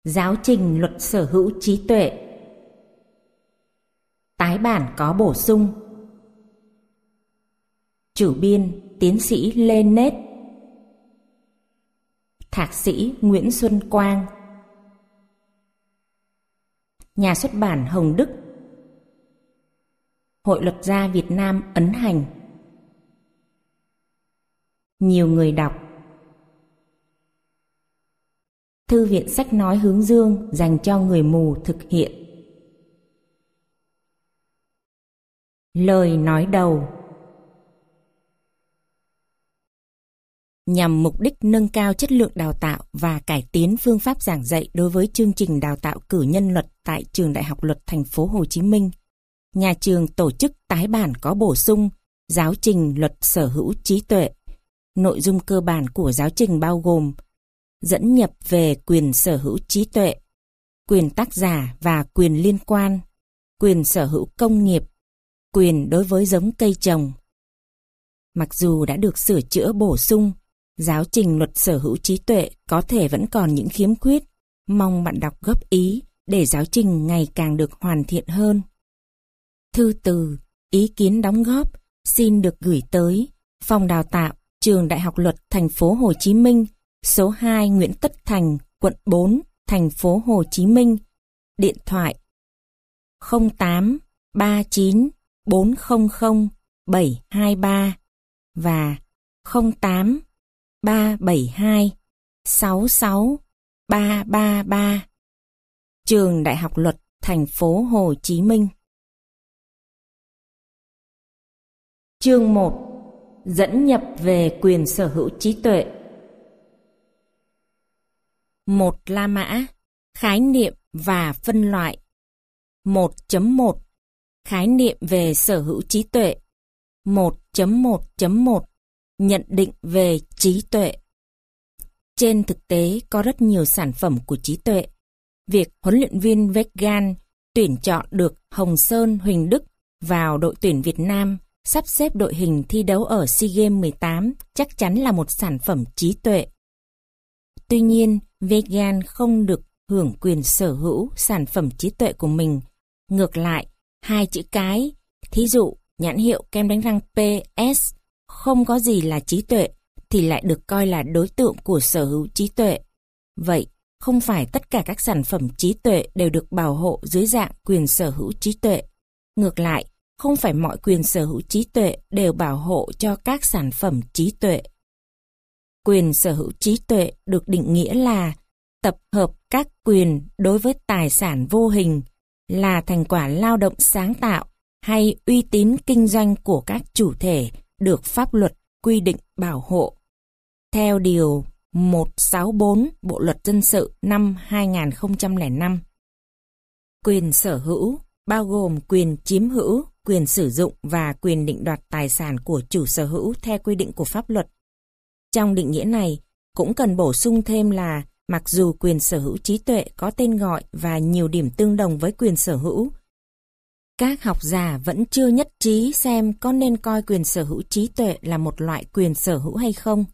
Giáo trình luật sở hữu trí tuệ. Tái bản có bổ sung. Chủ biên tiến sĩ Lê Nết, Thạc sĩ Nguyễn Xuân Quang. Nhà xuất bản Hồng Đức. Hội luật gia Việt Nam ấn hành. Nhiều người đọc. Thư viện sách nói Hướng Dương dành cho người mù thực hiện. Lời nói đầu. Nhằm mục đích nâng cao chất lượng đào tạo và cải tiến phương pháp giảng dạy đối với chương trình đào tạo cử nhân luật tại Trường Đại học Luật Thành phố Hồ Chí Minh, nhà trường tổ chức tái bản có bổ sung giáo trình luật sở hữu trí tuệ. Nội dung cơ bản của giáo trình bao gồm dẫn nhập về quyền sở hữu trí tuệ, quyền tác giả và quyền liên quan, quyền sở hữu công nghiệp, quyền đối với giống cây trồng. Mặc dù đã được sửa chữa bổ sung, giáo trình luật sở hữu trí tuệ có thể vẫn còn những khiếm khuyết, mong bạn đọc góp ý để giáo trình ngày càng được hoàn thiện hơn. Thư từ, ý kiến đóng góp xin được gửi tới Phòng Đào tạo, Trường Đại học Luật Thành phố Hồ Chí Minh, số 2 Nguyễn Tất Thành, quận 4, Thành phố Hồ Chí Minh. Điện thoại 08 39 400 723 và 08 372 66 333. Trường Đại học Luật Thành phố Hồ Chí Minh. Chương 1. Dẫn nhập về quyền sở hữu trí tuệ. 1. La mã, khái niệm và phân loại. 1.1. Khái niệm về sở hữu trí tuệ. 1.1.1. Nhận định về trí tuệ. Trên thực tế có rất nhiều sản phẩm của trí tuệ. Việc huấn luyện viên Vegan tuyển chọn được Hồng Sơn Huỳnh Đức vào đội tuyển Việt Nam sắp xếp đội hình thi đấu ở SEA Games 18 chắc chắn là một sản phẩm trí tuệ. Tuy nhiên, Vegan không được hưởng quyền sở hữu sản phẩm trí tuệ của mình. Ngược lại, hai chữ cái, thí dụ nhãn hiệu kem đánh răng PS, không có gì là trí tuệ, thì lại được coi là đối tượng của sở hữu trí tuệ. Vậy, không phải tất cả các sản phẩm trí tuệ đều được bảo hộ dưới dạng quyền sở hữu trí tuệ. Ngược lại, không phải mọi quyền sở hữu trí tuệ đều bảo hộ cho các sản phẩm trí tuệ. Quyền sở hữu trí tuệ được định nghĩa là tập hợp các quyền đối với tài sản vô hình, là thành quả lao động sáng tạo hay uy tín kinh doanh của các chủ thể được pháp luật quy định bảo hộ. Theo Điều 164 Bộ Luật Dân sự năm 2005. Quyền sở hữu bao gồm quyền chiếm hữu, quyền sử dụng và quyền định đoạt tài sản của chủ sở hữu theo quy định của pháp luật. Trong định nghĩa này, cũng cần bổ sung thêm là mặc dù quyền sở hữu trí tuệ có tên gọi và nhiều điểm tương đồng với quyền sở hữu, các học giả vẫn chưa nhất trí xem có nên coi quyền sở hữu trí tuệ là một loại quyền sở hữu hay không.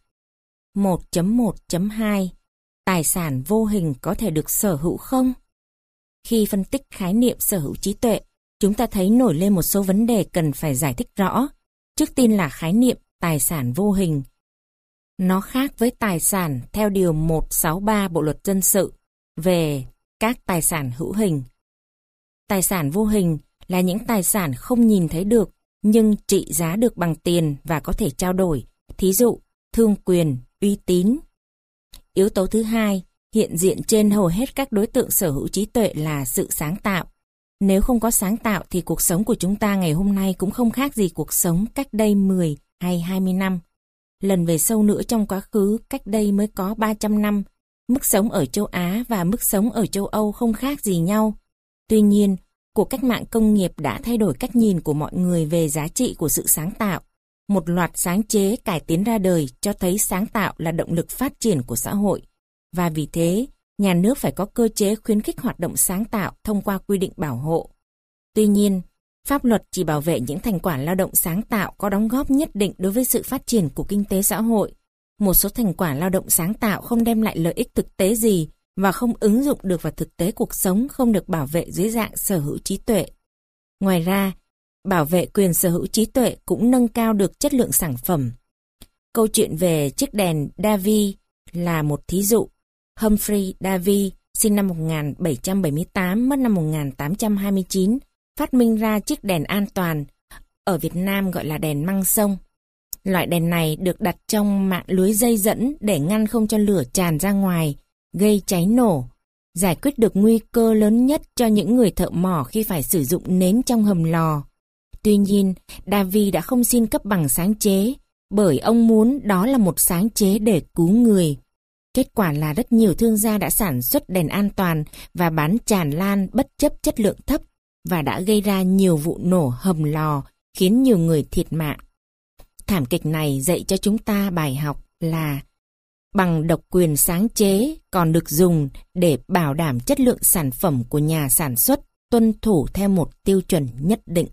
1.1.2 Tài sản vô hình có thể được sở hữu không? Khi phân tích khái niệm sở hữu trí tuệ, chúng ta thấy nổi lên một số vấn đề cần phải giải thích rõ. Trước tiên là khái niệm tài sản vô hình. Nó khác với tài sản theo Điều 163 Bộ Luật Dân sự về các tài sản hữu hình. Tài sản vô hình là những tài sản không nhìn thấy được nhưng trị giá được bằng tiền và có thể trao đổi, thí dụ thương quyền, uy tín. Yếu tố thứ hai, hiện diện trên hầu hết các đối tượng sở hữu trí tuệ là sự sáng tạo. Nếu không có sáng tạo thì cuộc sống của chúng ta ngày hôm nay cũng không khác gì cuộc sống cách đây 10 hay 20 năm. Lần về sâu nữa trong quá khứ, cách đây mới có 300 năm, mức sống ở châu Á và mức sống ở châu Âu không khác gì nhau. Tuy nhiên, cuộc cách mạng công nghiệp đã thay đổi cách nhìn của mọi người về giá trị của sự sáng tạo. Một loạt sáng chế cải tiến ra đời cho thấy sáng tạo là động lực phát triển của xã hội. Và vì thế, nhà nước phải có cơ chế khuyến khích hoạt động sáng tạo thông qua quy định bảo hộ. Tuy nhiên, pháp luật chỉ bảo vệ những thành quả lao động sáng tạo có đóng góp nhất định đối với sự phát triển của kinh tế xã hội. Một số thành quả lao động sáng tạo không đem lại lợi ích thực tế gì và không ứng dụng được vào thực tế cuộc sống không được bảo vệ dưới dạng sở hữu trí tuệ. Ngoài ra, bảo vệ quyền sở hữu trí tuệ cũng nâng cao được chất lượng sản phẩm. Câu chuyện về chiếc đèn Davy là một thí dụ. Humphrey Davy, sinh năm 1778, mất năm 1829, phát minh ra chiếc đèn an toàn, ở Việt Nam gọi là đèn măng sông. Loại đèn này được đặt trong mạng lưới dây dẫn để ngăn không cho lửa tràn ra ngoài, gây cháy nổ, giải quyết được nguy cơ lớn nhất cho những người thợ mỏ khi phải sử dụng nến trong hầm lò. Tuy nhiên, Davy đã không xin cấp bằng sáng chế, bởi ông muốn đó là một sáng chế để cứu người. Kết quả là rất nhiều thương gia đã sản xuất đèn an toàn và bán tràn lan bất chấp chất lượng thấp, và đã gây ra nhiều vụ nổ hầm lò, khiến nhiều người thiệt mạng. Thảm kịch này dạy cho chúng ta bài học là bằng độc quyền sáng chế còn được dùng để bảo đảm chất lượng sản phẩm của nhà sản xuất tuân thủ theo một tiêu chuẩn nhất định.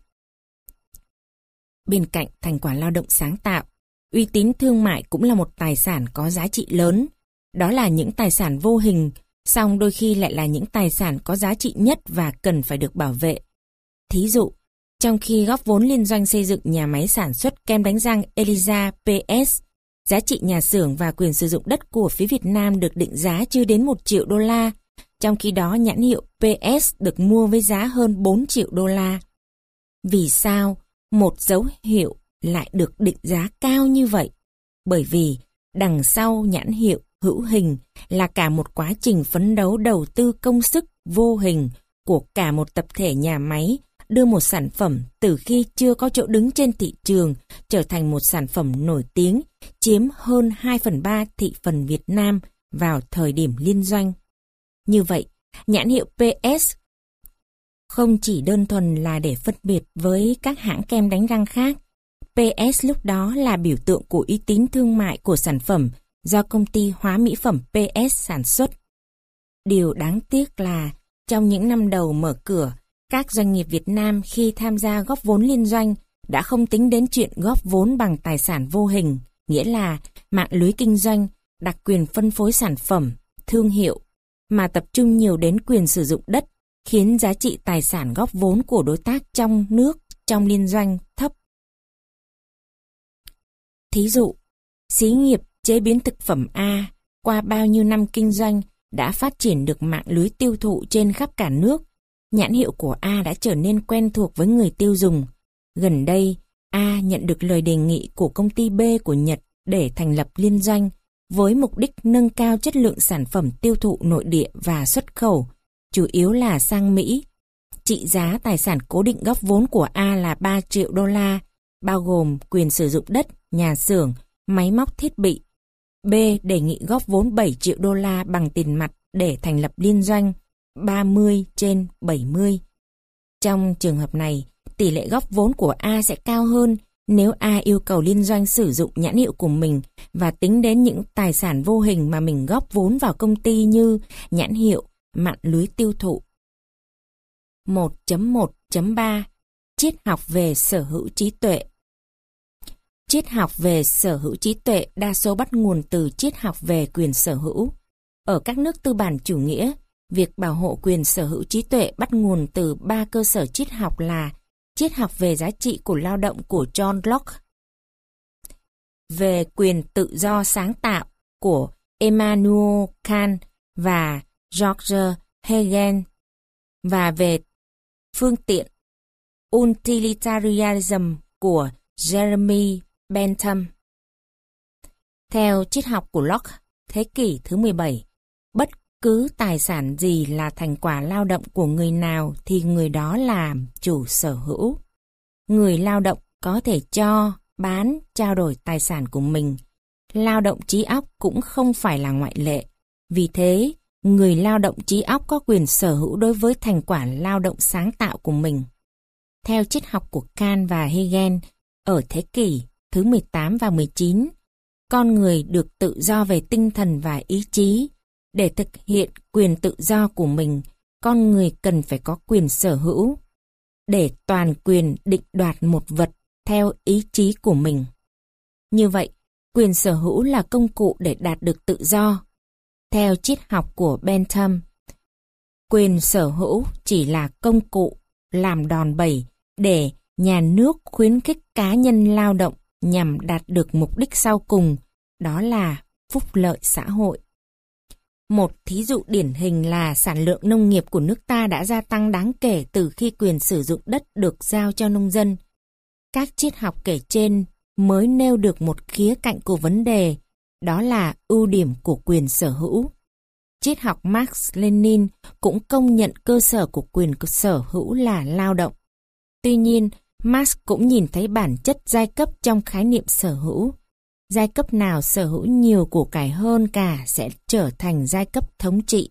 Bên cạnh thành quả lao động sáng tạo, uy tín thương mại cũng là một tài sản có giá trị lớn. Đó là những tài sản vô hình, song đôi khi lại là những tài sản có giá trị nhất và cần phải được bảo vệ. Thí dụ, trong khi góp vốn liên doanh xây dựng nhà máy sản xuất kem đánh răng Elisa PS, giá trị nhà xưởng và quyền sử dụng đất của phía Việt Nam được định giá chưa đến 1 triệu đô la, trong khi đó nhãn hiệu PS được mua với giá hơn 4 triệu đô la. Vì sao một dấu hiệu lại được định giá cao như vậy? Bởi vì đằng sau nhãn hiệu hữu hình là cả một quá trình phấn đấu đầu tư công sức vô hình của cả một tập thể nhà máy đưa một sản phẩm từ khi chưa có chỗ đứng trên thị trường trở thành một sản phẩm nổi tiếng, chiếm hơn 2/3 thị phần Việt Nam vào thời điểm liên doanh. Như vậy, nhãn hiệu PS không chỉ đơn thuần là để phân biệt với các hãng kem đánh răng khác. PS lúc đó là biểu tượng của uy tín thương mại của sản phẩm do công ty hóa mỹ phẩm PS sản xuất. Điều đáng tiếc là trong những năm đầu mở cửa, các doanh nghiệp Việt Nam khi tham gia góp vốn liên doanh đã không tính đến chuyện góp vốn bằng tài sản vô hình, nghĩa là mạng lưới kinh doanh, đặc quyền phân phối sản phẩm, thương hiệu, mà tập trung nhiều đến quyền sử dụng đất, khiến giá trị tài sản góp vốn của đối tác trong nước trong liên doanh thấp. Thí dụ, xí nghiệp chế biến thực phẩm A qua bao nhiêu năm kinh doanh đã phát triển được mạng lưới tiêu thụ trên khắp cả nước. Nhãn hiệu của A đã trở nên quen thuộc với người tiêu dùng. Gần đây, A nhận được lời đề nghị của công ty B của Nhật để thành lập liên doanh với mục đích nâng cao chất lượng sản phẩm tiêu thụ nội địa và xuất khẩu, chủ yếu là sang Mỹ. Trị giá tài sản cố định góp vốn của A là 3 triệu đô la, bao gồm quyền sử dụng đất, nhà xưởng, máy móc thiết bị. B đề nghị góp vốn 7 triệu đô la bằng tiền mặt để thành lập liên doanh 30/70. Trong trường hợp này, tỷ lệ góp vốn của A sẽ cao hơn nếu A yêu cầu liên doanh sử dụng nhãn hiệu của mình và tính đến những tài sản vô hình mà mình góp vốn vào công ty như nhãn hiệu, mạng lưới tiêu thụ. 1.1.3 Triết học về sở hữu trí tuệ. Triết học về sở hữu trí tuệ đa số bắt nguồn từ triết học về quyền sở hữu. Ở các nước tư bản chủ nghĩa, việc bảo hộ quyền sở hữu trí tuệ bắt nguồn từ 3 cơ sở triết học là triết học về giá trị của lao động của John Locke, về quyền tự do sáng tạo của Immanuel Kant và George Hegel, và về phương tiện utilitarianism của Jeremy Bentham. Theo triết học của Locke, thế kỷ thứ 17, bất cứ tài sản gì là thành quả lao động của người nào thì người đó là chủ sở hữu. Người lao động có thể cho, bán, trao đổi tài sản của mình. Lao động trí óc cũng không phải là ngoại lệ. Vì thế, người lao động trí óc có quyền sở hữu đối với thành quả lao động sáng tạo của mình. Theo triết học của Kant và Hegel, ở thế kỷ thứ 18 và 19, con người được tự do về tinh thần và ý chí. Để thực hiện quyền tự do của mình, con người cần phải có quyền sở hữu, để toàn quyền định đoạt một vật theo ý chí của mình. Như vậy, quyền sở hữu là công cụ để đạt được tự do. theo triết học của Bentham. Quyền sở hữu chỉ là công cụ làm đòn bẩy để nhà nước khuyến khích cá nhân lao động nhằm đạt được mục đích sau cùng, đó là phúc lợi xã hội. Một thí dụ điển hình là sản lượng nông nghiệp của nước ta đã gia tăng đáng kể từ khi quyền sử dụng đất được giao cho nông dân. Các triết học kể trên mới nêu được một khía cạnh của vấn đề, đó là ưu điểm của quyền sở hữu. Triết học Marx-Lenin cũng công nhận cơ sở của quyền sở hữu là lao động. Tuy nhiên, Marx cũng nhìn thấy bản chất giai cấp trong khái niệm sở hữu. Giai cấp nào sở hữu nhiều của cải hơn cả sẽ trở thành giai cấp thống trị.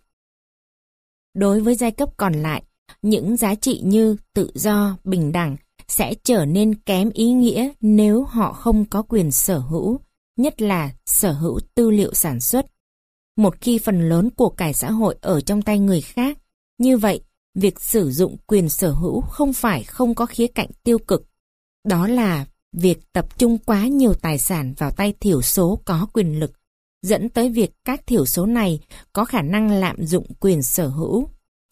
Đối với giai cấp còn lại, những giá trị như tự do, bình đẳng sẽ trở nên kém ý nghĩa nếu họ không có quyền sở hữu, nhất là sở hữu tư liệu sản xuất. Một khi phần lớn của cải xã hội ở trong tay người khác, như vậy, việc sử dụng quyền sở hữu không phải không có khía cạnh tiêu cực. Đó là việc tập trung quá nhiều tài sản vào tay thiểu số có quyền lực, dẫn tới việc các thiểu số này có khả năng lạm dụng quyền sở hữu.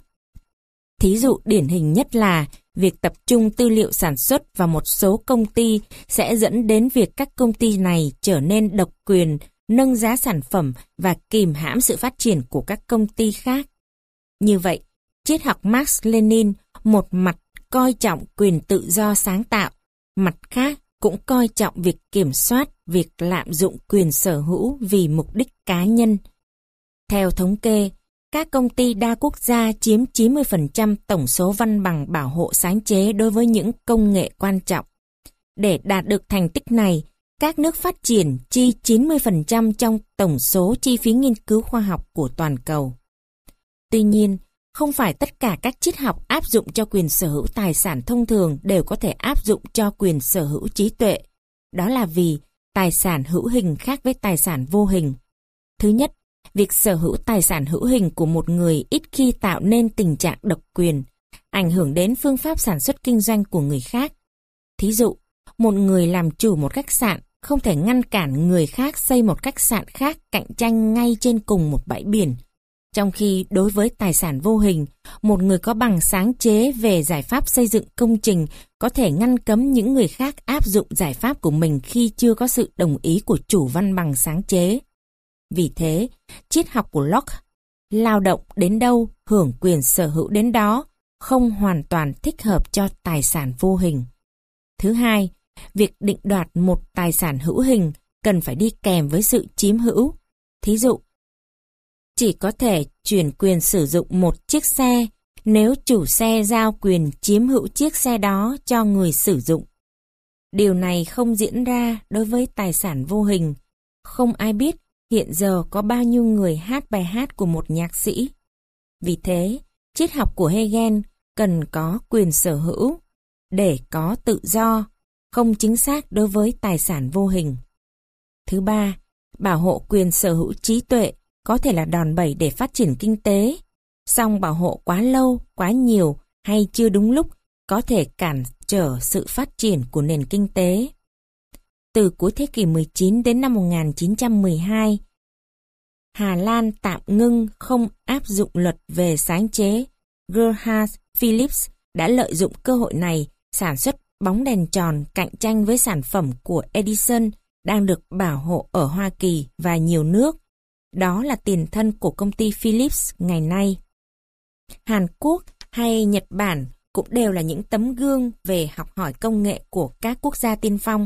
Thí dụ điển hình nhất là việc tập trung tư liệu sản xuất vào một số công ty sẽ dẫn đến việc các công ty này trở nên độc quyền, nâng giá sản phẩm và kìm hãm sự phát triển của các công ty khác. Như vậy, triết học Marx-Lenin một mặt coi trọng quyền tự do sáng tạo, mặt khác cũng coi trọng việc kiểm soát việc lạm dụng quyền sở hữu vì mục đích cá nhân. Theo thống kê, các công ty đa quốc gia chiếm 90% tổng số văn bằng bảo hộ sáng chế đối với những công nghệ quan trọng. Để đạt được thành tích này, các nước phát triển chi 90% trong tổng số chi phí nghiên cứu khoa học của toàn cầu. Tuy nhiên, không phải tất cả các triết học áp dụng cho quyền sở hữu tài sản thông thường đều có thể áp dụng cho quyền sở hữu trí tuệ. Đó là vì tài sản hữu hình khác với tài sản vô hình. Thứ nhất, việc sở hữu tài sản hữu hình của một người ít khi tạo nên tình trạng độc quyền, ảnh hưởng đến phương pháp sản xuất kinh doanh của người khác. Thí dụ, một người làm chủ một khách sạn không thể ngăn cản người khác xây một khách sạn khác cạnh tranh ngay trên cùng một bãi biển. Trong khi đối với tài sản vô hình, một người có bằng sáng chế về giải pháp xây dựng công trình có thể ngăn cấm những người khác áp dụng giải pháp của mình khi chưa có sự đồng ý của chủ văn bằng sáng chế. Vì thế, triết học của Locke, lao động đến đâu, hưởng quyền sở hữu đến đó, không hoàn toàn thích hợp cho tài sản vô hình. Thứ hai, việc định đoạt một tài sản hữu hình cần phải đi kèm với sự chiếm hữu. Thí dụ, chỉ có thể chuyển quyền sử dụng một chiếc xe nếu chủ xe giao quyền chiếm hữu chiếc xe đó cho người sử dụng. Điều này không diễn ra đối với tài sản vô hình. Không ai biết hiện giờ có bao nhiêu người hát bài hát của một nhạc sĩ. Vì thế, triết học của Hegel cần có quyền sở hữu để có tự do, không chính xác đối với tài sản vô hình. Thứ ba, bảo hộ quyền sở hữu trí tuệ có thể là đòn bẩy để phát triển kinh tế, song bảo hộ quá lâu, quá nhiều hay chưa đúng lúc có thể cản trở sự phát triển của nền kinh tế. Từ cuối thế kỷ 19 đến năm 1912, Hà Lan tạm ngưng không áp dụng luật về sáng chế. Gerhard Philips đã lợi dụng cơ hội này sản xuất bóng đèn tròn cạnh tranh với sản phẩm của Edison đang được bảo hộ ở Hoa Kỳ và nhiều nước. Đó là tiền thân của công ty Philips ngày nay. Hàn Quốc hay Nhật Bản cũng đều là những tấm gương về học hỏi công nghệ của các quốc gia tiên phong.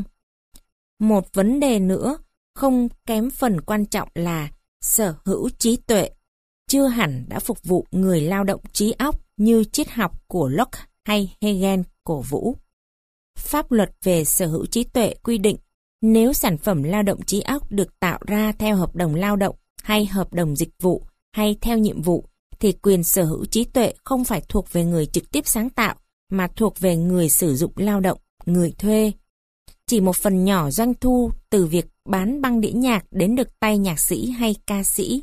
Một vấn đề nữa không kém phần quan trọng là sở hữu trí tuệ chưa hẳn đã phục vụ người lao động trí óc như triết học của Locke hay Hegel cổ vũ. Pháp luật về sở hữu trí tuệ quy định nếu sản phẩm lao động trí óc được tạo ra theo hợp đồng lao động hay hợp đồng dịch vụ hay theo nhiệm vụ thì quyền sở hữu trí tuệ không phải thuộc về người trực tiếp sáng tạo mà thuộc về người sử dụng lao động, người thuê. Chỉ một phần nhỏ doanh thu từ việc bán băng đĩa nhạc đến được tay nhạc sĩ hay ca sĩ.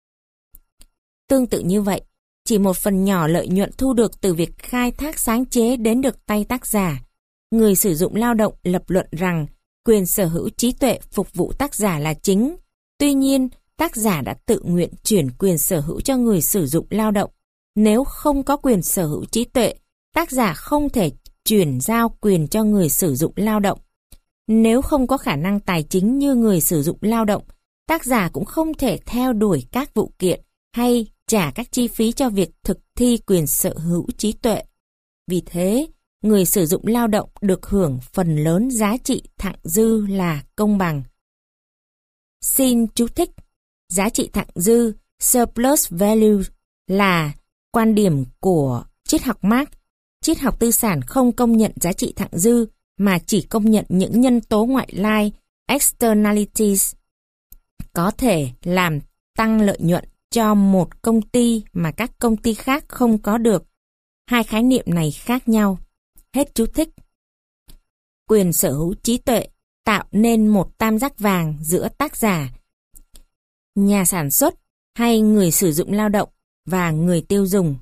Tương tự như vậy, chỉ một phần nhỏ lợi nhuận thu được từ việc khai thác sáng chế đến được tay tác giả. Người sử dụng lao động lập luận rằng quyền sở hữu trí tuệ phục vụ tác giả là chính. Tuy nhiên, tác giả đã tự nguyện chuyển quyền sở hữu cho người sử dụng lao động. Nếu không có quyền sở hữu trí tuệ, tác giả không thể chuyển giao quyền cho người sử dụng lao động. Nếu không có khả năng tài chính như người sử dụng lao động, tác giả cũng không thể theo đuổi các vụ kiện hay trả các chi phí cho việc thực thi quyền sở hữu trí tuệ. Vì thế, người sử dụng lao động được hưởng phần lớn giá trị thặng dư là công bằng. Xin chú thích, giá trị thặng dư, surplus value, là quan điểm của triết học Marx. Triết học tư sản không công nhận giá trị thặng dư mà chỉ công nhận những nhân tố ngoại lai, externalities, có thể làm tăng lợi nhuận cho một công ty mà các công ty khác không có được. Hai khái niệm này khác nhau. Hết chú thích. Quyền sở hữu trí tuệ tạo nên một tam giác vàng giữa tác giả, nhà sản xuất hay người sử dụng lao động và người tiêu dùng.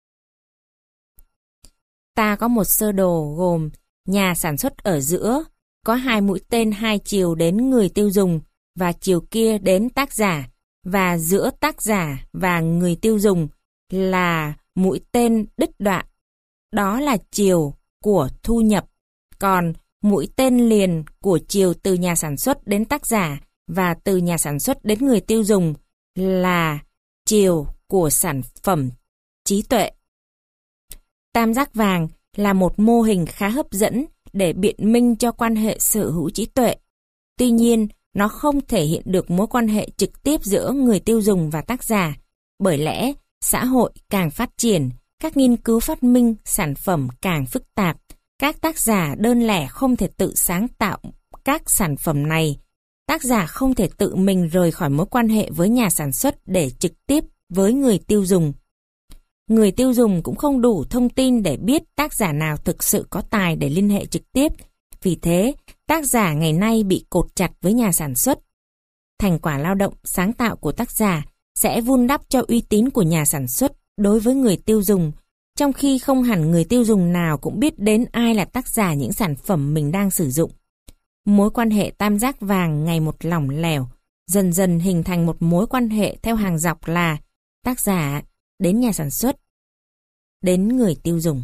Ta có một sơ đồ gồm nhà sản xuất ở giữa, có hai mũi tên hai chiều đến người tiêu dùng và chiều kia đến tác giả, và giữa tác giả và người tiêu dùng là mũi tên đích đoạn, đó là chiều của thu nhập, còn mũi tên liền của chiều từ nhà sản xuất đến tác giả và từ nhà sản xuất đến người tiêu dùng là chiều của sản phẩm trí tuệ. Tam giác vàng là một mô hình khá hấp dẫn để biện minh cho quan hệ sở hữu trí tuệ. Tuy nhiên, nó không thể hiện được mối quan hệ trực tiếp giữa người tiêu dùng và tác giả. Bởi lẽ, xã hội càng phát triển, các nghiên cứu phát minh sản phẩm càng phức tạp. Các tác giả đơn lẻ không thể tự sáng tạo các sản phẩm này. Tác giả không thể tự mình rời khỏi mối quan hệ với nhà sản xuất để trực tiếp với người tiêu dùng. Người tiêu dùng cũng không đủ thông tin để biết tác giả nào thực sự có tài để liên hệ trực tiếp. Vì thế, tác giả ngày nay bị cột chặt với nhà sản xuất. Thành quả lao động sáng tạo của tác giả sẽ vun đắp cho uy tín của nhà sản xuất đối với người tiêu dùng, trong khi không hẳn người tiêu dùng nào cũng biết đến ai là tác giả những sản phẩm mình đang sử dụng. Mối quan hệ tam giác vàng ngày một lỏng lẻo, dần dần hình thành một mối quan hệ theo hàng dọc là tác giả đến nhà sản xuất, đến người tiêu dùng.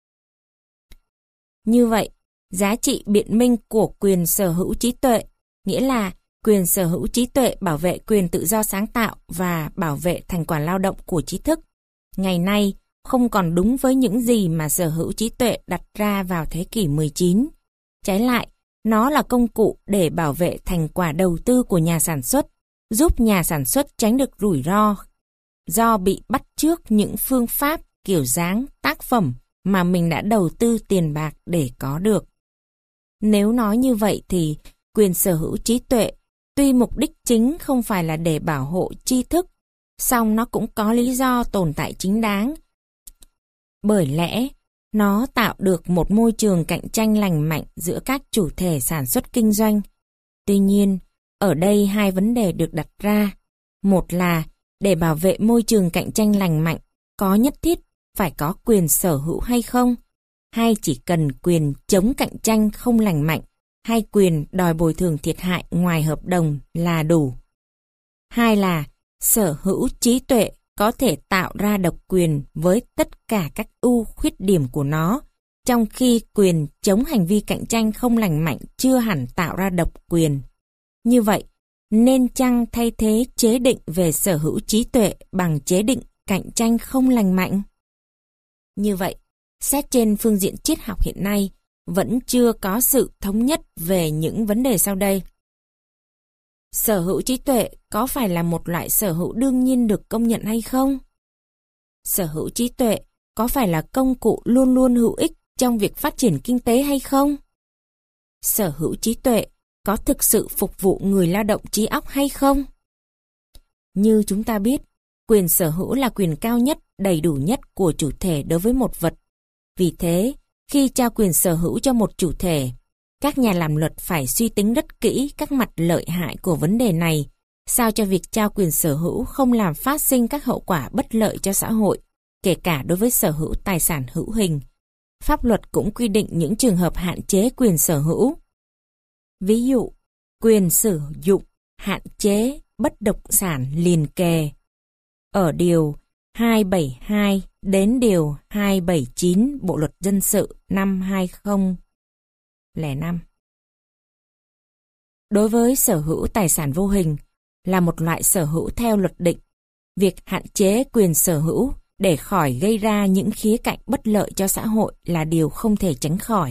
Như vậy, giá trị biện minh của quyền sở hữu trí tuệ, nghĩa là quyền sở hữu trí tuệ bảo vệ quyền tự do sáng tạo và bảo vệ thành quả lao động của trí thức, ngày nay không còn đúng với những gì mà sở hữu trí tuệ đặt ra vào thế kỷ 19. Trái lại, nó là công cụ để bảo vệ thành quả đầu tư của nhà sản xuất, giúp nhà sản xuất tránh được rủi ro do bị bắt chước những phương pháp, kiểu dáng, tác phẩm mà mình đã đầu tư tiền bạc để có được. Nếu nói như vậy thì quyền sở hữu trí tuệ tuy mục đích chính không phải là để bảo hộ tri thức, song nó cũng có lý do tồn tại chính đáng. Bởi lẽ, nó tạo được một môi trường cạnh tranh lành mạnh giữa các chủ thể sản xuất kinh doanh. Tuy nhiên, ở đây hai vấn đề được đặt ra. Một là, để bảo vệ môi trường cạnh tranh lành mạnh, có nhất thiết phải có quyền sở hữu hay không? Hay chỉ cần quyền chống cạnh tranh không lành mạnh, hay quyền đòi bồi thường thiệt hại ngoài hợp đồng là đủ? Hai là, sở hữu trí tuệ có thể tạo ra độc quyền với tất cả các ưu khuyết điểm của nó, trong khi quyền chống hành vi cạnh tranh không lành mạnh chưa hẳn tạo ra độc quyền. Như vậy, nên chăng thay thế chế định về sở hữu trí tuệ bằng chế định cạnh tranh không lành mạnh? Như vậy, xét trên phương diện triết học hiện nay, vẫn chưa có sự thống nhất về những vấn đề sau đây. Sở hữu trí tuệ có phải là một loại sở hữu đương nhiên được công nhận hay không? Sở hữu trí tuệ có phải là công cụ luôn luôn hữu ích trong việc phát triển kinh tế hay không? Sở hữu trí tuệ có thực sự phục vụ người lao động trí óc hay không? Như chúng ta biết, quyền sở hữu là quyền cao nhất, đầy đủ nhất của chủ thể đối với một vật. Vì thế, khi trao quyền sở hữu cho một chủ thể, các nhà làm luật phải suy tính rất kỹ các mặt lợi hại của vấn đề này, sao cho việc trao quyền sở hữu không làm phát sinh các hậu quả bất lợi cho xã hội, kể cả đối với sở hữu tài sản hữu hình. Pháp luật cũng quy định những trường hợp hạn chế quyền sở hữu. Ví dụ, quyền sử dụng hạn chế bất động sản liền kề. Ở điều 272 đến điều 279 Bộ luật dân sự năm 2005. Đối với sở hữu tài sản vô hình là một loại sở hữu theo luật định, việc hạn chế quyền sở hữu để khỏi gây ra những khía cạnh bất lợi cho xã hội là điều không thể tránh khỏi.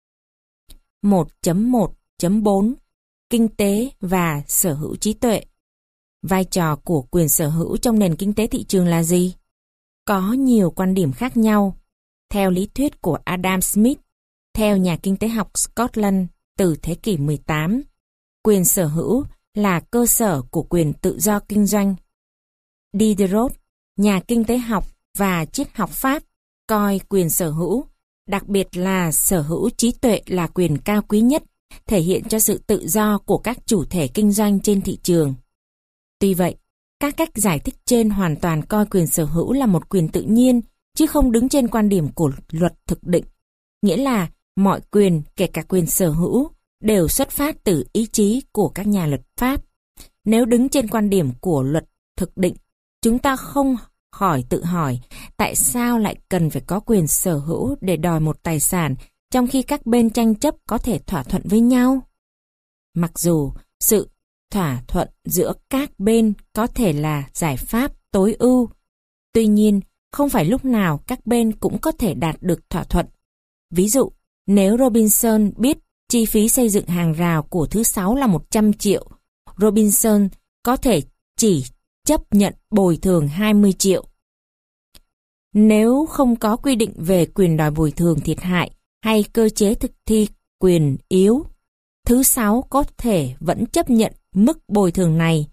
1.1.4 Kinh tế và sở hữu trí tuệ. Vai trò của quyền sở hữu trong nền kinh tế thị trường là gì? Có nhiều quan điểm khác nhau. Theo lý thuyết của Adam Smith, theo nhà kinh tế học Scotland từ thế kỷ 18, quyền sở hữu là cơ sở của quyền tự do kinh doanh. Diderot, nhà kinh tế học và triết học Pháp, coi quyền sở hữu, đặc biệt là sở hữu trí tuệ là quyền cao quý nhất, thể hiện cho sự tự do của các chủ thể kinh doanh trên thị trường. Tuy vậy, các cách giải thích trên hoàn toàn coi quyền sở hữu là một quyền tự nhiên, chứ không đứng trên quan điểm của luật thực định. Nghĩa là mọi quyền, kể cả quyền sở hữu, đều xuất phát từ ý chí của các nhà luật pháp. Nếu đứng trên quan điểm của luật thực định, chúng ta không khỏi tự hỏi tại sao lại cần phải có quyền sở hữu để đòi một tài sản trong khi các bên tranh chấp có thể thỏa thuận với nhau. Mặc dù sự thỏa thuận giữa các bên có thể là giải pháp tối ưu, tuy nhiên không phải lúc nào các bên cũng có thể đạt được thỏa thuận. Ví dụ, nếu Robinson biết chi phí xây dựng hàng rào của thứ sáu là 100 triệu, Robinson có thể chỉ chấp nhận bồi thường 20 triệu. Nếu không có quy định về quyền đòi bồi thường thiệt hại hay cơ chế thực thi quyền yếu, thứ sáu có thể vẫn chấp nhận mức bồi thường này.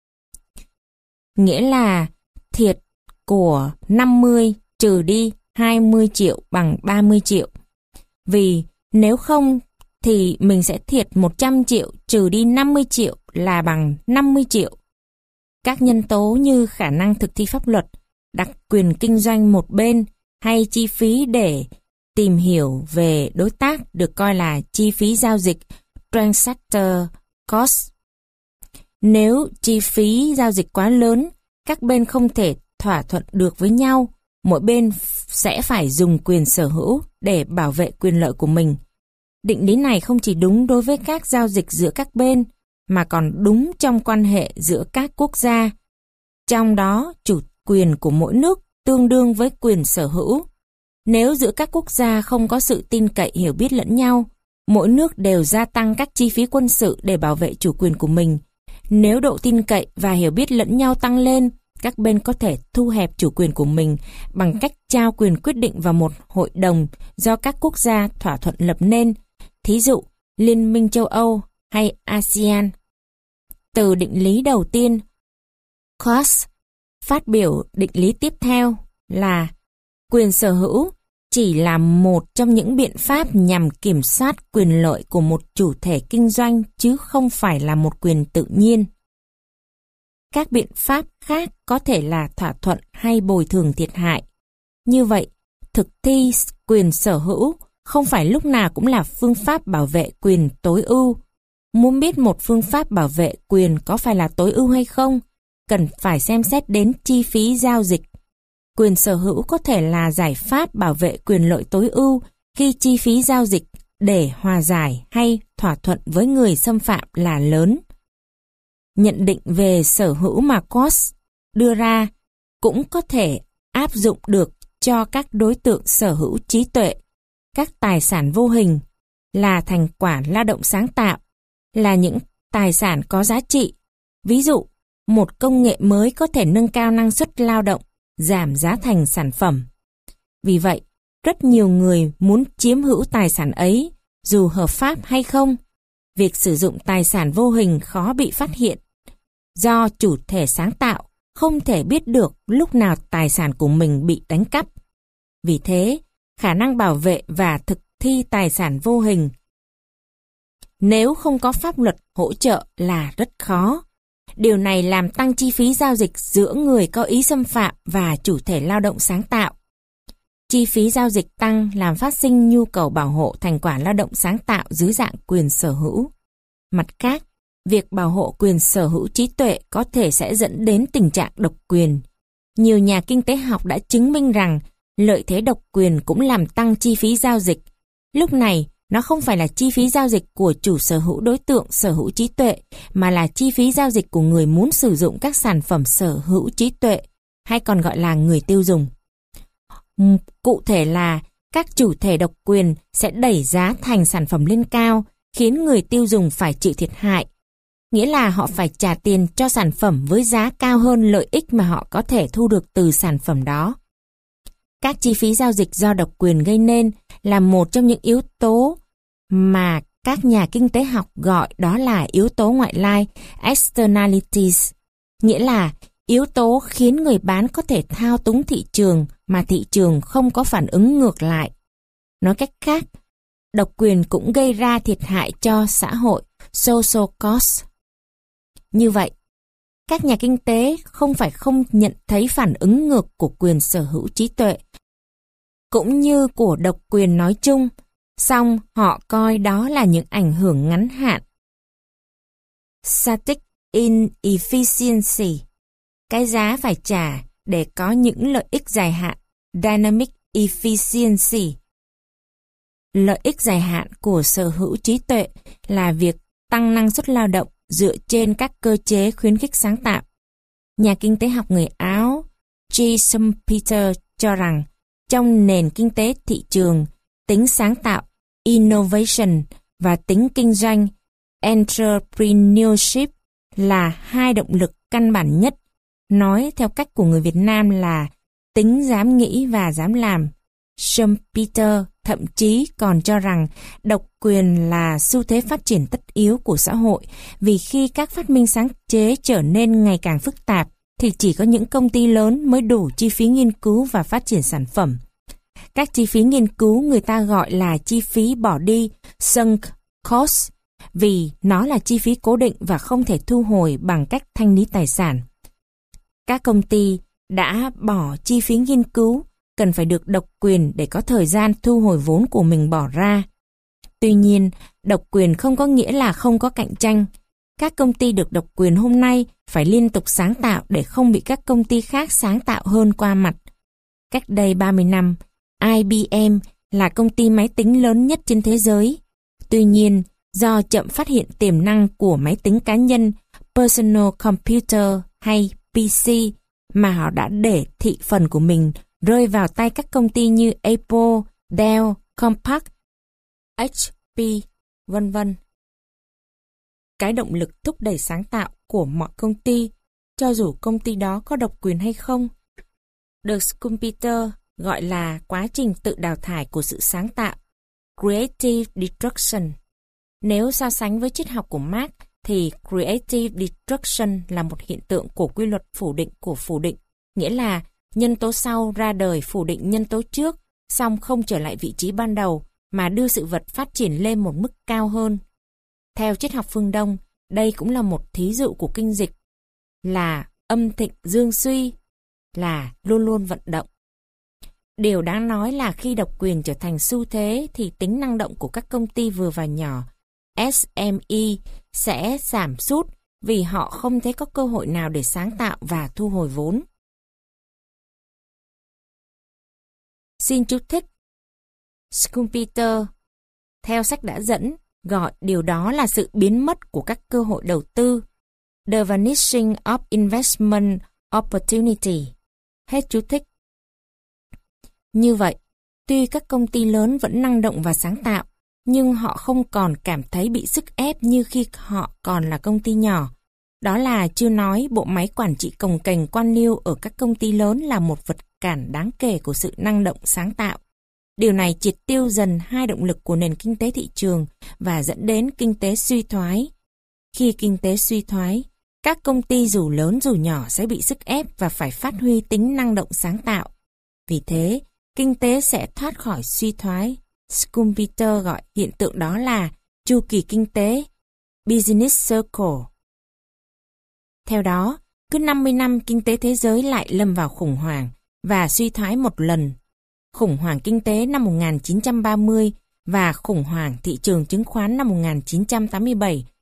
Nghĩa là thiệt của 50 trừ đi 20 triệu bằng 30 triệu. Vì nếu không thì mình sẽ thiệt 100 triệu trừ đi 50 triệu là bằng 50 triệu. Các nhân tố như khả năng thực thi pháp luật, đặc quyền kinh doanh một bên hay chi phí để tìm hiểu về đối tác được coi là chi phí giao dịch transaction cost. Nếu chi phí giao dịch quá lớn, các bên không thể thỏa thuận được với nhau, mỗi bên sẽ phải dùng quyền sở hữu để bảo vệ quyền lợi của mình. Định lý này không chỉ đúng đối với các giao dịch giữa các bên, mà còn đúng trong quan hệ giữa các quốc gia. Trong đó, chủ quyền của mỗi nước tương đương với quyền sở hữu. Nếu giữa các quốc gia không có sự tin cậy hiểu biết lẫn nhau, mỗi nước đều gia tăng các chi phí quân sự để bảo vệ chủ quyền của mình. Nếu độ tin cậy và hiểu biết lẫn nhau tăng lên, các bên có thể thu hẹp chủ quyền của mình bằng cách trao quyền quyết định vào một hội đồng do các quốc gia thỏa thuận lập nên, thí dụ Liên minh châu Âu hay ASEAN. Từ định lý đầu tiên, Coase phát biểu định lý tiếp theo là quyền sở hữu chỉ là một trong những biện pháp nhằm kiểm soát quyền lợi của một chủ thể kinh doanh chứ không phải là một quyền tự nhiên. Các biện pháp khác có thể là thỏa thuận hay bồi thường thiệt hại. Như vậy, thực thi quyền sở hữu không phải lúc nào cũng là phương pháp bảo vệ quyền tối ưu. Muốn biết một phương pháp bảo vệ quyền có phải là tối ưu hay không, cần phải xem xét đến chi phí giao dịch. Quyền sở hữu có thể là giải pháp bảo vệ quyền lợi tối ưu khi chi phí giao dịch để hòa giải hay thỏa thuận với người xâm phạm là lớn. Nhận định về sở hữu mà Coase đưa ra cũng có thể áp dụng được cho các đối tượng sở hữu trí tuệ, các tài sản vô hình, là thành quả lao động sáng tạo, là những tài sản có giá trị. Ví dụ, một công nghệ mới có thể nâng cao năng suất lao động, giảm giá thành sản phẩm. Vì vậy, rất nhiều người muốn chiếm hữu tài sản ấy, dù hợp pháp hay không. Việc sử dụng tài sản vô hình khó bị phát hiện, do chủ thể sáng tạo không thể biết được lúc nào tài sản của mình bị đánh cắp. Vì thế, khả năng bảo vệ và thực thi tài sản vô hình nếu không có pháp luật hỗ trợ là rất khó. Điều này làm tăng chi phí giao dịch giữa người có ý xâm phạm và chủ thể lao động sáng tạo. Chi phí giao dịch tăng làm phát sinh nhu cầu bảo hộ thành quả lao động sáng tạo dưới dạng quyền sở hữu. Mặt khác, việc bảo hộ quyền sở hữu trí tuệ có thể sẽ dẫn đến tình trạng độc quyền. Nhiều nhà kinh tế học đã chứng minh rằng lợi thế độc quyền cũng làm tăng chi phí giao dịch. Lúc này, nó không phải là chi phí giao dịch của chủ sở hữu đối tượng sở hữu trí tuệ, mà là chi phí giao dịch của người muốn sử dụng các sản phẩm sở hữu trí tuệ, hay còn gọi là người tiêu dùng. Cụ thể là các chủ thể độc quyền sẽ đẩy giá thành sản phẩm lên cao, khiến người tiêu dùng phải chịu thiệt hại. Nghĩa là họ phải trả tiền cho sản phẩm với giá cao hơn lợi ích mà họ có thể thu được từ sản phẩm đó. Các chi phí giao dịch do độc quyền gây nên là một trong những yếu tố mà các nhà kinh tế học gọi đó là yếu tố ngoại lai, externalities, nghĩa là yếu tố khiến người bán có thể thao túng thị trường mà thị trường không có phản ứng ngược lại. Nói cách khác, độc quyền cũng gây ra thiệt hại cho xã hội, social cost. Như vậy, các nhà kinh tế không phải không nhận thấy phản ứng ngược của quyền sở hữu trí tuệ, cũng như của độc quyền nói chung, song họ coi đó là những ảnh hưởng ngắn hạn. Static inefficiency, cái giá phải trả để có những lợi ích dài hạn. Dynamic efficiency, lợi ích dài hạn của sở hữu trí tuệ là việc tăng năng suất lao động dựa trên các cơ chế khuyến khích sáng tạo. Nhà kinh tế học người Áo G. Schumpeter cho rằng trong nền kinh tế thị trường, tính sáng tạo innovation và tính kinh doanh entrepreneurship là hai động lực căn bản nhất. Nói theo cách của người Việt Nam là tính dám nghĩ và dám làm. Schumpeter thậm chí còn cho rằng độc quyền là xu thế phát triển tất yếu của xã hội, vì khi các phát minh sáng chế trở nên ngày càng phức tạp thì chỉ có những công ty lớn mới đủ chi phí nghiên cứu và phát triển sản phẩm. Các chi phí nghiên cứu người ta gọi là chi phí bỏ đi, sunk cost, vì nó là chi phí cố định và không thể thu hồi bằng cách thanh lý tài sản. Các công ty đã bỏ chi phí nghiên cứu cần phải được độc quyền để có thời gian thu hồi vốn của mình bỏ ra. Tuy nhiên, độc quyền không có nghĩa là không có cạnh tranh. Các công ty được độc quyền hôm nay phải liên tục sáng tạo để không bị các công ty khác sáng tạo hơn qua mặt. Cách đây 30 năm, IBM là công ty máy tính lớn nhất trên thế giới. Tuy nhiên, do chậm phát hiện tiềm năng của máy tính cá nhân, Personal Computer hay PC, mà họ đã để thị phần của mình rơi vào tay các công ty như Apple, Dell, Compaq, HP, vân vân. Cái động lực thúc đẩy sáng tạo của mọi công ty, cho dù công ty đó có độc quyền hay không, được Schumpeter gọi là quá trình tự đào thải của sự sáng tạo, creative destruction. Nếu so sánh với triết học của Marx, thì creative destruction là một hiện tượng của quy luật phủ định của phủ định, nghĩa là nhân tố sau ra đời phủ định nhân tố trước, song không trở lại vị trí ban đầu, mà đưa sự vật phát triển lên một mức cao hơn. Theo triết học phương Đông, đây cũng là một thí dụ của kinh dịch, là âm thịnh dương suy, là luôn luôn vận động. Điều đáng nói là khi độc quyền trở thành xu thế thì tính năng động của các công ty vừa và nhỏ, SME, sẽ giảm sút vì họ không thấy có cơ hội nào để sáng tạo và thu hồi vốn. Xin chú thích. Schumpeter, theo sách đã dẫn, gọi điều đó là sự biến mất của các cơ hội đầu tư. The vanishing of investment opportunity. Hết chú thích. Như vậy, tuy các công ty lớn vẫn năng động và sáng tạo, nhưng họ không còn cảm thấy bị sức ép như khi họ còn là công ty nhỏ. Đó là chưa nói bộ máy quản trị cồng kềnh quan liêu ở các công ty lớn là một vật cản đáng kể của sự năng động sáng tạo. Điều này triệt tiêu dần hai động lực của nền kinh tế thị trường và dẫn đến kinh tế suy thoái. Khi kinh tế suy thoái, các công ty dù lớn dù nhỏ sẽ bị sức ép và phải phát huy tính năng động sáng tạo. Vì thế, kinh tế sẽ thoát khỏi suy thoái. Schumpeter gọi hiện tượng đó là chu kỳ kinh tế, business cycle. Theo đó, cứ 50 năm kinh tế thế giới lại lâm vào khủng hoảng và suy thoái một lần. Khủng hoảng kinh tế năm 1930 và khủng hoảng thị trường chứng khoán năm 1987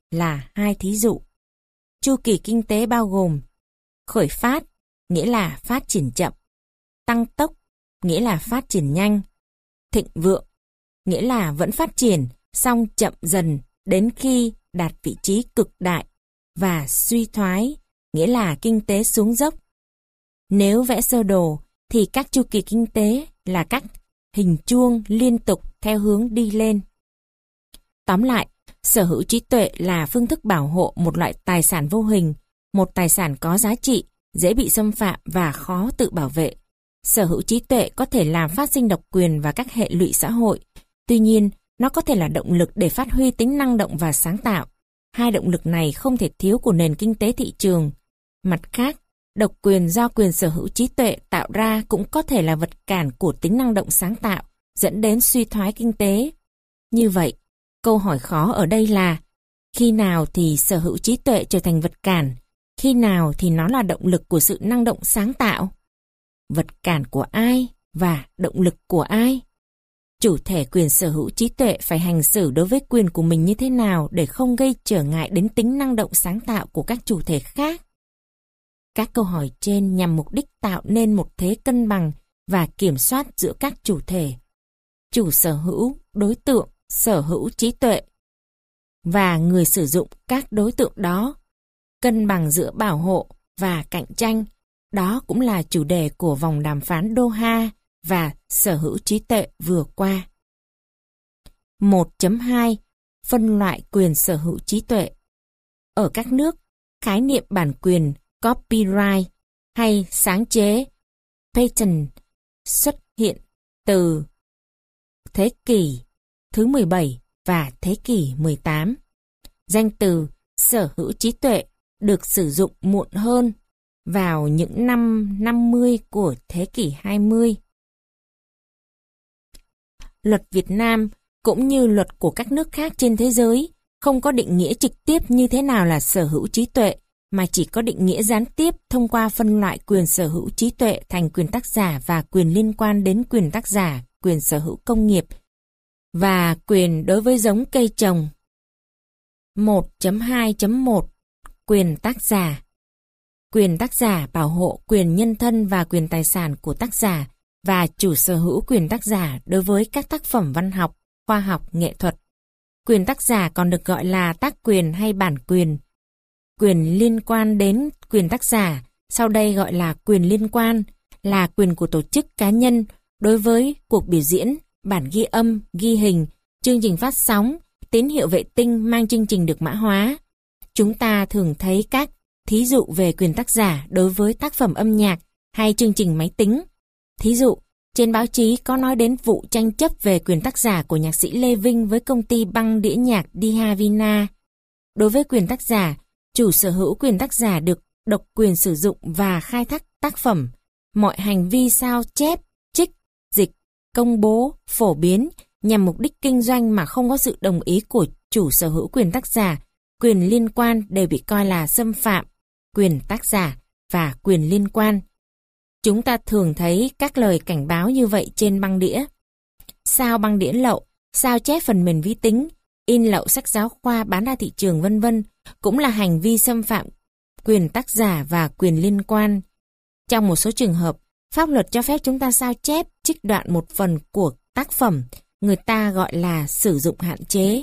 là hai thí dụ. Chu kỳ kinh tế bao gồm khởi phát, nghĩa là phát triển chậm, tăng tốc, nghĩa là phát triển nhanh, thịnh vượng, nghĩa là vẫn phát triển, song chậm dần đến khi đạt vị trí cực đại, và suy thoái, nghĩa là kinh tế xuống dốc. Nếu vẽ sơ đồ, thì các chu kỳ kinh tế là các hình chuông liên tục theo hướng đi lên. Tóm lại, sở hữu trí tuệ là phương thức bảo hộ một loại tài sản vô hình, một tài sản có giá trị, dễ bị xâm phạm và khó tự bảo vệ. Sở hữu trí tuệ có thể làm phát sinh độc quyền và các hệ lụy xã hội. Tuy nhiên, nó có thể là động lực để phát huy tính năng động và sáng tạo. Hai động lực này không thể thiếu của nền kinh tế thị trường. Mặt khác, độc quyền do quyền sở hữu trí tuệ tạo ra cũng có thể là vật cản của tính năng động sáng tạo, dẫn đến suy thoái kinh tế. Như vậy, câu hỏi khó ở đây là khi nào thì sở hữu trí tuệ trở thành vật cản, khi nào thì nó là động lực của sự năng động sáng tạo? Vật cản của ai và động lực của ai? Chủ thể quyền sở hữu trí tuệ phải hành xử đối với quyền của mình như thế nào để không gây trở ngại đến tính năng động sáng tạo của các chủ thể khác? Các câu hỏi trên nhằm mục đích tạo nên một thế cân bằng và kiểm soát giữa các chủ thể, chủ sở hữu, đối tượng, sở hữu trí tuệ và người sử dụng các đối tượng đó, cân bằng giữa bảo hộ và cạnh tranh. Đó cũng là chủ đề của vòng đàm phán Doha và sở hữu trí tuệ vừa qua. 1.2 Phân loại quyền sở hữu trí tuệ. Ở các nước, khái niệm bản quyền copyright hay sáng chế patent xuất hiện từ thế kỷ thứ 17 và thế kỷ 18. Danh từ sở hữu trí tuệ được sử dụng muộn hơn vào những năm 50 của thế kỷ 20. Luật Việt Nam cũng như luật của các nước khác trên thế giới không có định nghĩa trực tiếp như thế nào là sở hữu trí tuệ, mà chỉ có định nghĩa gián tiếp thông qua phân loại quyền sở hữu trí tuệ thành quyền tác giả và quyền liên quan đến quyền tác giả, quyền sở hữu công nghiệp và quyền đối với giống cây trồng. 1.2.1 Quyền tác giả. Quyền tác giả bảo hộ quyền nhân thân và quyền tài sản của tác giả và chủ sở hữu quyền tác giả đối với các tác phẩm văn học, khoa học, nghệ thuật. Quyền tác giả còn được gọi là tác quyền hay bản quyền. Quyền liên quan đến quyền tác giả, sau đây gọi là quyền liên quan, là quyền của tổ chức cá nhân đối với cuộc biểu diễn, bản ghi âm, ghi hình, chương trình phát sóng, tín hiệu vệ tinh mang chương trình được mã hóa. Chúng ta thường thấy các thí dụ về quyền tác giả đối với tác phẩm âm nhạc hay chương trình máy tính. Thí dụ, trên báo chí có nói đến vụ tranh chấp về quyền tác giả của nhạc sĩ Lê Vinh với công ty băng đĩa nhạc Dihavina. Đối với quyền tác giả, chủ sở hữu quyền tác giả được độc quyền sử dụng và khai thác tác phẩm. Mọi hành vi sao chép, trích, dịch, công bố, phổ biến nhằm mục đích kinh doanh mà không có sự đồng ý của chủ sở hữu quyền tác giả, quyền liên quan đều bị coi là xâm phạm quyền tác giả và quyền liên quan. Chúng ta thường thấy các lời cảnh báo như vậy trên băng đĩa. Sao băng đĩa lậu, sao chép phần mềm vi tính, in lậu sách giáo khoa bán ra thị trường vân vân cũng là hành vi xâm phạm quyền tác giả và quyền liên quan. Trong một số trường hợp, pháp luật cho phép chúng ta sao chép, trích đoạn một phần của tác phẩm, người ta gọi là sử dụng hạn chế.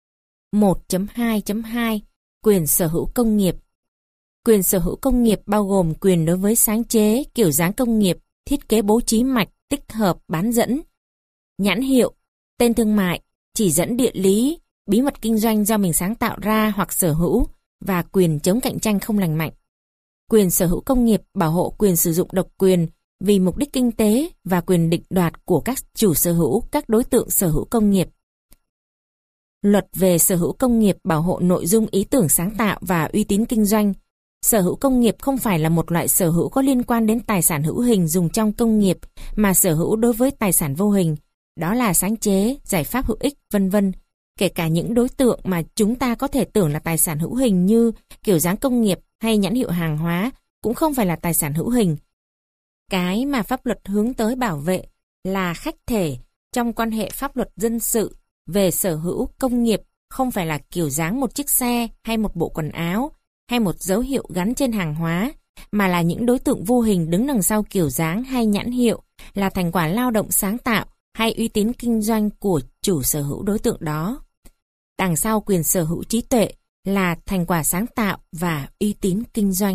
1.2.2 Quyền sở hữu công nghiệp. Quyền sở hữu công nghiệp bao gồm quyền đối với sáng chế, kiểu dáng công nghiệp, thiết kế bố trí mạch, tích hợp, bán dẫn, nhãn hiệu, tên thương mại, chỉ dẫn địa lý, bí mật kinh doanh do mình sáng tạo ra hoặc sở hữu, và quyền chống cạnh tranh không lành mạnh. Quyền sở hữu công nghiệp bảo hộ quyền sử dụng độc quyền vì mục đích kinh tế và quyền định đoạt của các chủ sở hữu, các đối tượng sở hữu công nghiệp. Luật về sở hữu công nghiệp bảo hộ nội dung ý tưởng sáng tạo và uy tín kinh doanh. Sở hữu công nghiệp không phải là một loại sở hữu có liên quan đến tài sản hữu hình dùng trong công nghiệp, mà sở hữu đối với tài sản vô hình, đó là sáng chế, giải pháp hữu ích, vân vân. Kể cả những đối tượng mà chúng ta có thể tưởng là tài sản hữu hình như kiểu dáng công nghiệp hay nhãn hiệu hàng hóa cũng không phải là tài sản hữu hình. Cái mà pháp luật hướng tới bảo vệ là khách thể trong quan hệ pháp luật dân sự về sở hữu công nghiệp không phải là kiểu dáng một chiếc xe hay một bộ quần áo hay một dấu hiệu gắn trên hàng hóa, mà là những đối tượng vô hình đứng đằng sau kiểu dáng hay nhãn hiệu, là thành quả lao động sáng tạo hay uy tín kinh doanh của chủ sở hữu đối tượng đó. Đằng sau quyền sở hữu trí tuệ là thành quả sáng tạo và uy tín kinh doanh.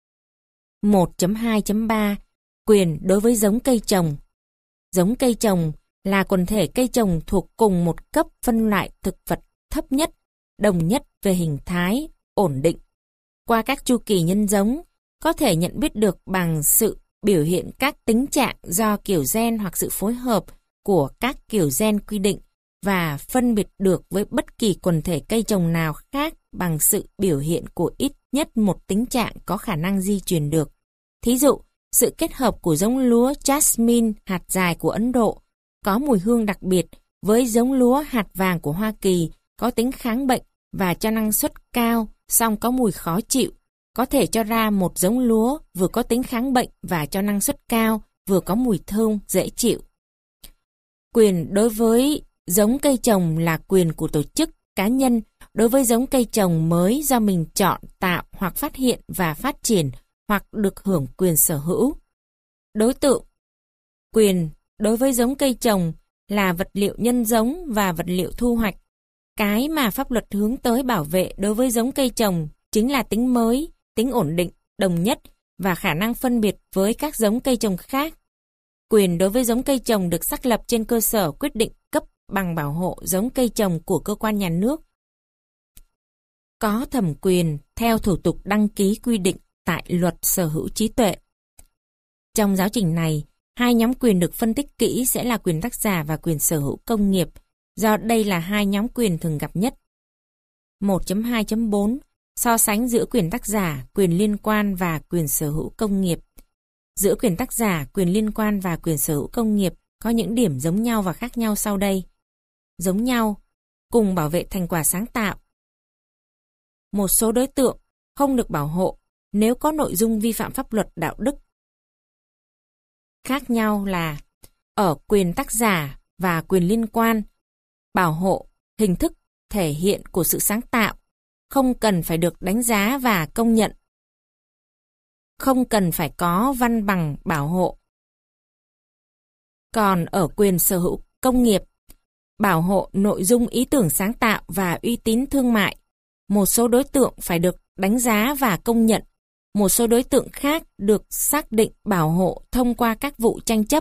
1.2.3 Quyền đối với giống cây trồng. Giống cây trồng là quần thể cây trồng thuộc cùng một cấp phân loại thực vật thấp nhất, đồng nhất về hình thái, ổn định. Qua các chu kỳ nhân giống, có thể nhận biết được bằng sự biểu hiện các tính trạng do kiểu gen hoặc sự phối hợp của các kiểu gen quy định, và phân biệt được với bất kỳ quần thể cây trồng nào khác bằng sự biểu hiện của ít nhất một tính trạng có khả năng di truyền được. Thí dụ, sự kết hợp của giống lúa Jasmine hạt dài của Ấn Độ có mùi hương đặc biệt với giống lúa hạt vàng của Hoa Kỳ có tính kháng bệnh và cho năng suất cao, song có mùi khó chịu, có thể cho ra một giống lúa vừa có tính kháng bệnh và cho năng suất cao, vừa có mùi thơm dễ chịu. Quyền đối với giống cây trồng là quyền của tổ chức, cá nhân đối với giống cây trồng mới do mình chọn, tạo hoặc phát hiện và phát triển hoặc được hưởng quyền sở hữu. Đối tượng. Quyền đối với giống cây trồng là vật liệu nhân giống và vật liệu thu hoạch. Cái mà pháp luật hướng tới bảo vệ đối với giống cây trồng chính là tính mới, tính ổn định, đồng nhất và khả năng phân biệt với các giống cây trồng khác. Quyền đối với giống cây trồng được xác lập trên cơ sở quyết định cấp bằng bảo hộ giống cây trồng của cơ quan nhà nước, có thẩm quyền theo thủ tục đăng ký quy định tại Luật Sở hữu trí tuệ. Trong giáo trình này, hai nhóm quyền được phân tích kỹ sẽ là quyền tác giả và quyền sở hữu công nghiệp, do đây là hai nhóm quyền thường gặp nhất. 1.2.4 So sánh giữa quyền tác giả, quyền liên quan và quyền sở hữu công nghiệp. Giữa quyền tác giả, quyền liên quan và quyền sở hữu công nghiệp có những điểm giống nhau và khác nhau sau đây. Giống nhau, cùng bảo vệ thành quả sáng tạo. Một số đối tượng không được bảo hộ nếu có nội dung vi phạm pháp luật đạo đức. Khác nhau là ở quyền tác giả và quyền liên quan, bảo hộ hình thức thể hiện của sự sáng tạo, không cần phải được đánh giá và công nhận. Không cần phải có văn bằng bảo hộ. Còn ở quyền sở hữu công nghiệp, bảo hộ nội dung ý tưởng sáng tạo và uy tín thương mại. Một số đối tượng phải được đánh giá và công nhận. Một số đối tượng khác được xác định bảo hộ thông qua các vụ tranh chấp.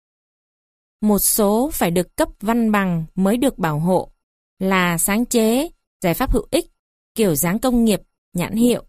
Một số phải được cấp văn bằng mới được bảo hộ, là sáng chế, giải pháp hữu ích, kiểu dáng công nghiệp, nhãn hiệu.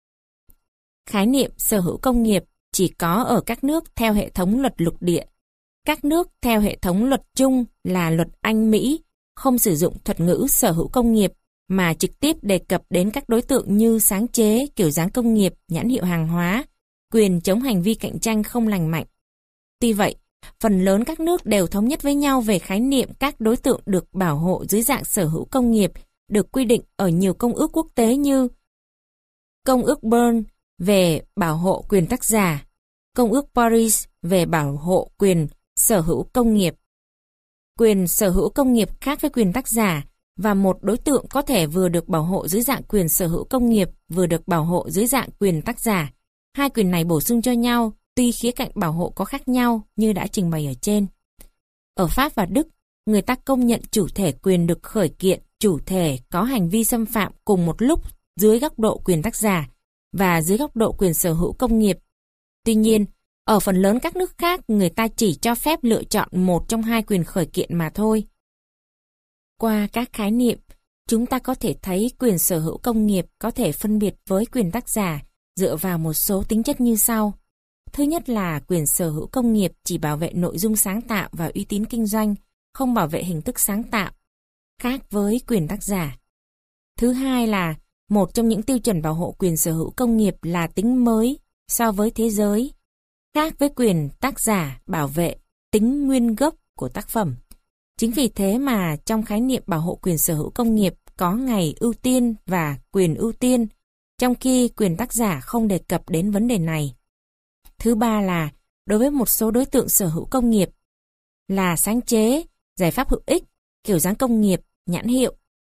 Khái niệm sở hữu công nghiệp chỉ có ở các nước theo hệ thống luật lục địa. Các nước theo hệ thống luật chung là luật Anh-Mỹ không sử dụng thuật ngữ sở hữu công nghiệp mà trực tiếp đề cập đến các đối tượng như sáng chế, kiểu dáng công nghiệp, nhãn hiệu hàng hóa, quyền chống hành vi cạnh tranh không lành mạnh. Tuy vậy, phần lớn các nước đều thống nhất với nhau về khái niệm các đối tượng được bảo hộ dưới dạng sở hữu công nghiệp được quy định ở nhiều công ước quốc tế như Công ước Berne về bảo hộ quyền tác giả, Công ước Paris về bảo hộ quyền sở hữu công nghiệp. Quyền sở hữu công nghiệp khác với quyền tác giả, và một đối tượng có thể vừa được bảo hộ dưới dạng quyền sở hữu công nghiệp, vừa được bảo hộ dưới dạng quyền tác giả. Hai quyền này bổ sung cho nhau, tuy khía cạnh bảo hộ có khác nhau như đã trình bày ở trên. Ở Pháp và Đức, người ta công nhận chủ thể quyền được khởi kiện chủ thể có hành vi xâm phạm cùng một lúc dưới góc độ quyền tác giả và dưới góc độ quyền sở hữu công nghiệp. Tuy nhiên, ở phần lớn các nước khác, người ta chỉ cho phép lựa chọn một trong hai quyền khởi kiện mà thôi. Qua các khái niệm, chúng ta có thể thấy quyền sở hữu công nghiệp có thể phân biệt với quyền tác giả dựa vào một số tính chất như sau. Thứ nhất là quyền sở hữu công nghiệp chỉ bảo vệ nội dung sáng tạo và uy tín kinh doanh, không bảo vệ hình thức sáng tạo, khác với quyền tác giả. Thứ hai là một trong những tiêu chuẩn bảo hộ quyền sở hữu công nghiệp là tính mới so với thế giới, khác với quyền tác giả bảo vệ tính nguyên gốc của tác phẩm. Chính vì thế mà trong khái niệm bảo hộ quyền sở hữu công nghiệp có ngày ưu tiên và quyền ưu tiên, trong khi quyền tác giả không đề cập đến vấn đề này. Thứ ba là đối với một số đối tượng sở hữu công nghiệp là sáng chế, giải pháp hữu ích, kiểu dáng công nghiệp, nhãn hiệu.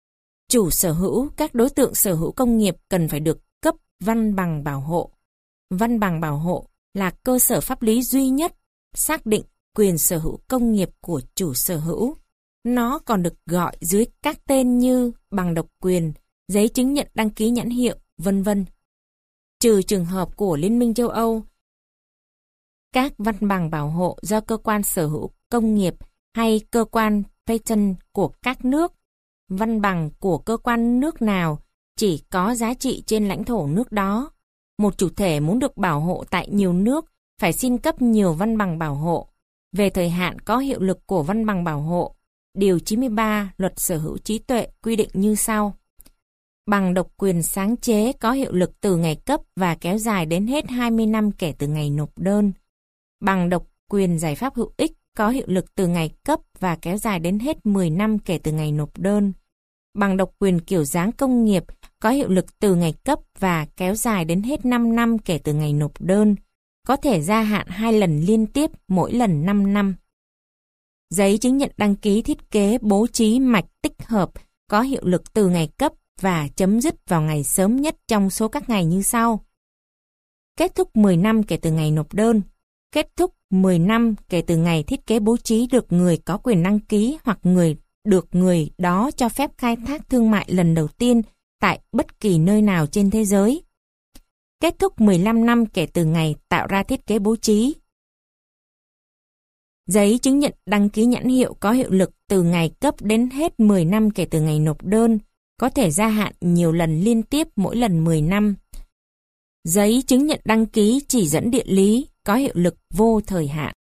Chủ sở hữu, các đối tượng sở hữu công nghiệp cần phải được cấp văn bằng bảo hộ. Văn bằng bảo hộ là cơ sở pháp lý duy nhất xác định quyền sở hữu công nghiệp của chủ sở hữu. Nó còn được gọi dưới các tên như bằng độc quyền, giấy chứng nhận đăng ký nhãn hiệu, vân vân. Trừ trường hợp của Liên minh châu Âu, các văn bằng bảo hộ do cơ quan sở hữu công nghiệp hay cơ quan patent của các nước, văn bằng của cơ quan nước nào chỉ có giá trị trên lãnh thổ nước đó. Một chủ thể muốn được bảo hộ tại nhiều nước phải xin cấp nhiều văn bằng bảo hộ. Về thời hạn có hiệu lực của văn bằng bảo hộ, Điều 93 Luật Sở hữu trí tuệ quy định như sau. Bằng độc quyền sáng chế có hiệu lực từ ngày cấp và kéo dài đến hết 20 năm kể từ ngày nộp đơn. Bằng độc quyền giải pháp hữu ích có hiệu lực từ ngày cấp và kéo dài đến hết 10 năm kể từ ngày nộp đơn. Bằng độc quyền kiểu dáng công nghiệp có hiệu lực từ ngày cấp và kéo dài đến hết 5 năm kể từ ngày nộp đơn, có thể gia hạn 2 lần liên tiếp mỗi lần 5 năm. Giấy chứng nhận đăng ký thiết kế bố trí mạch tích hợp có hiệu lực từ ngày cấp và chấm dứt vào ngày sớm nhất trong số các ngày như sau. Kết thúc 10 năm kể từ ngày nộp đơn. Kết thúc 10 năm kể từ ngày thiết kế bố trí được người có quyền đăng ký hoặc người đó cho phép khai thác thương mại lần đầu tiên tại bất kỳ nơi nào trên thế giới. Kết thúc 15 năm kể từ ngày tạo ra thiết kế bố trí. Giấy chứng nhận đăng ký nhãn hiệu có hiệu lực từ ngày cấp đến hết 10 năm kể từ ngày nộp đơn, có thể gia hạn nhiều lần liên tiếp mỗi lần 10 năm. Giấy chứng nhận đăng ký chỉ dẫn địa lý có hiệu lực vô thời hạn.